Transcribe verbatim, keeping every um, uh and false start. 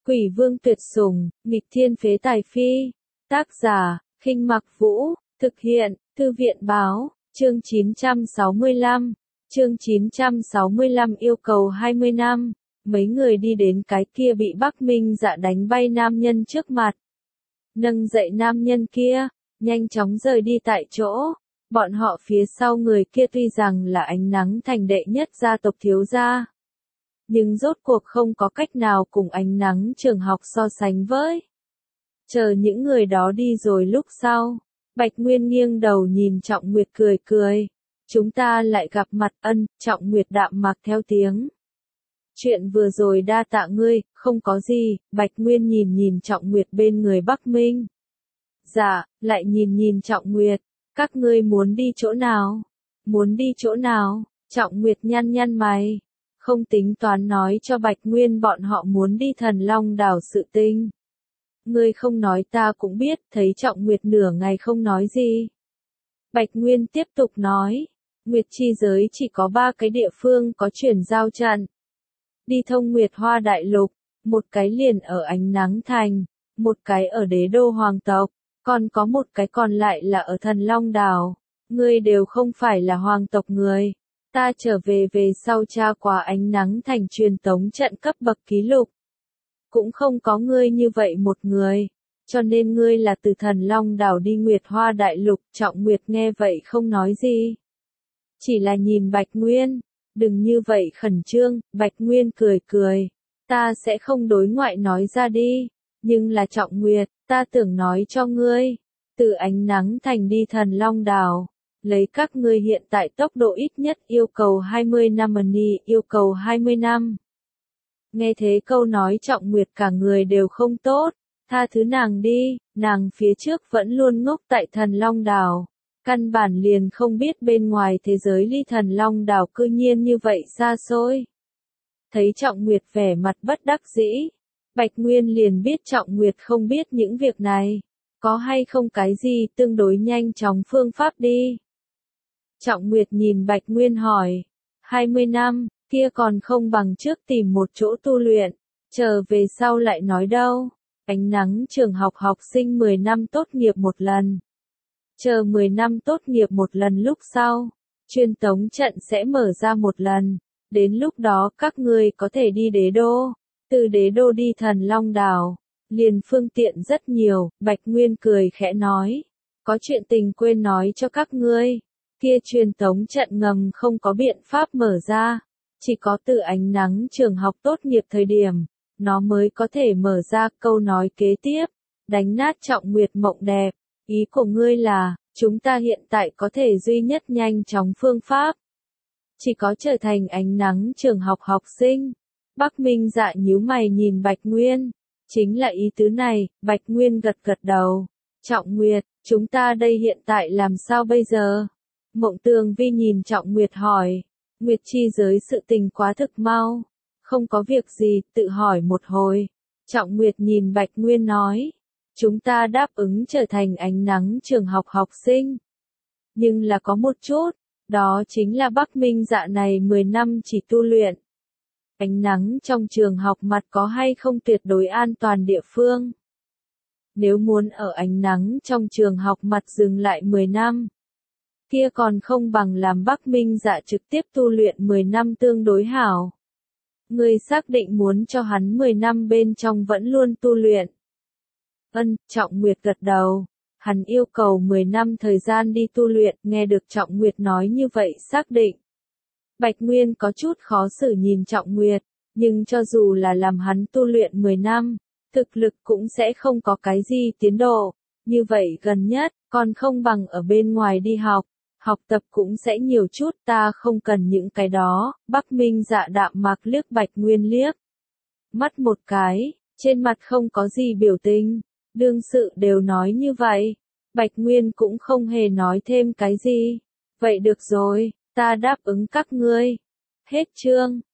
Quỷ vương tuyệt sủng, nghịch thiên phế tài phi. Tác giả, Khinh Mặc Vũ, thực hiện, Thư viện báo, chương chín trăm sáu mươi lăm. Chương chín trăm sáu mươi lăm yêu cầu hai mươi năm. Mấy người đi đến cái kia bị Bắc Minh Dạ đánh bay nam nhân trước mặt. Nâng dậy nam nhân kia, nhanh chóng rời đi tại chỗ. Bọn họ phía sau người kia tuy rằng là Ánh Nắng Thành đệ nhất gia tộc thiếu gia, nhưng rốt cuộc không có cách nào cùng Ánh Nắng trường học so sánh với. Chờ những người đó đi rồi lúc sau, Bạch Nguyên nghiêng đầu nhìn Trọng Nguyệt cười cười. Chúng ta lại gặp mặt. Ân, Trọng Nguyệt đạm mạc theo tiếng. Chuyện vừa rồi đa tạ ngươi, không có gì. Bạch Nguyên nhìn nhìn Trọng Nguyệt bên người Bắc Minh Dạ, lại nhìn nhìn Trọng Nguyệt. Các ngươi muốn đi chỗ nào? Muốn đi chỗ nào? Trọng Nguyệt nhăn nhăn mày. Không tính toán nói cho Bạch Nguyên bọn họ muốn đi Thần Long đảo sự tình. Ngươi không nói ta cũng biết. Thấy Trọng Nguyệt nửa ngày không nói gì, Bạch Nguyên tiếp tục nói. Nguyệt chi giới chỉ có ba cái địa phương có chuyển giao trận. Đi thông Nguyệt Hoa Đại Lục, một cái liền ở Ánh Nắng Thành, một cái ở Đế Đô Hoàng tộc, còn có một cái còn lại là ở Thần Long đảo. Ngươi đều không phải là hoàng tộc người. Ta trở về về sau tra qua Ánh Nắng Thành truyền tống trận cấp bậc ký lục. Cũng không có ngươi như vậy một người. Cho nên ngươi là từ Thần Long đảo đi Nguyệt Hoa Đại Lục. Trọng Nguyệt nghe vậy không nói gì, chỉ là nhìn Bạch Nguyên. Đừng như vậy khẩn trương. Bạch Nguyên cười cười. Ta sẽ không đối ngoại nói ra đi. Nhưng là Trọng Nguyệt, ta tưởng nói cho ngươi. Từ Ánh Nắng Thành đi Thần Long đảo, lấy các ngươi hiện tại tốc độ ít nhất yêu cầu hai mươi năm money, yêu cầu hai mươi năm. Nghe thế câu nói Trọng Nguyệt cả người đều không tốt. Tha thứ nàng đi, nàng phía trước vẫn luôn ngốc tại Thần Long đảo. Căn bản liền không biết bên ngoài thế giới ly Thần Long đảo cư nhiên như vậy xa xôi. Thấy Trọng Nguyệt vẻ mặt bất đắc dĩ, Bạch Nguyên liền biết Trọng Nguyệt không biết những việc này. Có hay không cái gì tương đối nhanh chóng phương pháp đi. Trọng Nguyệt nhìn Bạch Nguyên hỏi. hai mươi năm, kia còn không bằng trước tìm một chỗ tu luyện. Chờ về sau lại nói đâu. Ánh Nắng trường học học sinh mười năm tốt nghiệp một lần. Chờ mười năm tốt nghiệp một lần lúc sau, truyền tống trận sẽ mở ra một lần. Đến lúc đó các ngươi có thể đi Đế Đô. Từ Đế Đô đi Thần Long đảo, liền phương tiện rất nhiều. Bạch Nguyên cười khẽ nói. Có chuyện tình quên nói cho các ngươi. Kia truyền tống trận ngầm không có biện pháp mở ra. Chỉ có từ Ánh Nắng trường học tốt nghiệp thời điểm, nó mới có thể mở ra. Câu nói kế tiếp, đánh nát Trọng Nguyệt mộng đẹp. Ý của ngươi là, chúng ta hiện tại có thể duy nhất nhanh chóng phương pháp. Chỉ có trở thành Ánh Nắng trường học học sinh. Bắc Minh Dạ nhíu mày nhìn Bạch Nguyên. Chính là ý tứ này. Bạch Nguyên gật gật đầu. Trọng Nguyệt, chúng ta đây hiện tại làm sao bây giờ? Mộng Tường Vi nhìn Trọng Nguyệt hỏi. Nguyệt chi giới sự tình quá thực mau. Không có việc gì, tự hỏi một hồi. Trọng Nguyệt nhìn Bạch Nguyên nói. Chúng ta đáp ứng trở thành Ánh Nắng trường học học sinh. Nhưng là có một chút, đó chính là Bắc Minh Dạ này mười năm chỉ tu luyện. Ánh Nắng trong trường học mặt có hay không tuyệt đối an toàn địa phương. Nếu muốn ở Ánh Nắng trong trường học mặt dừng lại mười năm, kia còn không bằng làm Bắc Minh Dạ trực tiếp tu luyện mười năm tương đối hảo. Ngươi xác định muốn cho hắn mười năm bên trong vẫn luôn tu luyện. Ân, Trọng Nguyệt gật đầu. Hắn yêu cầu mười năm thời gian đi tu luyện. Nghe được Trọng Nguyệt nói như vậy xác định. Bạch Nguyên có chút khó xử nhìn Trọng Nguyệt. Nhưng cho dù là làm hắn tu luyện mười năm, thực lực cũng sẽ không có cái gì tiến độ. Như vậy gần nhất, còn không bằng ở bên ngoài đi học. Học tập cũng sẽ nhiều chút. Ta không cần những cái đó. Bắc Minh Dạ đạm mạc liếc Bạch Nguyên liếc mắt một cái, trên mặt không có gì biểu tình. Đương sự đều nói như vậy. Bạch Nguyên cũng không hề nói thêm cái gì. Vậy được rồi, ta đáp ứng các ngươi. Hết chương.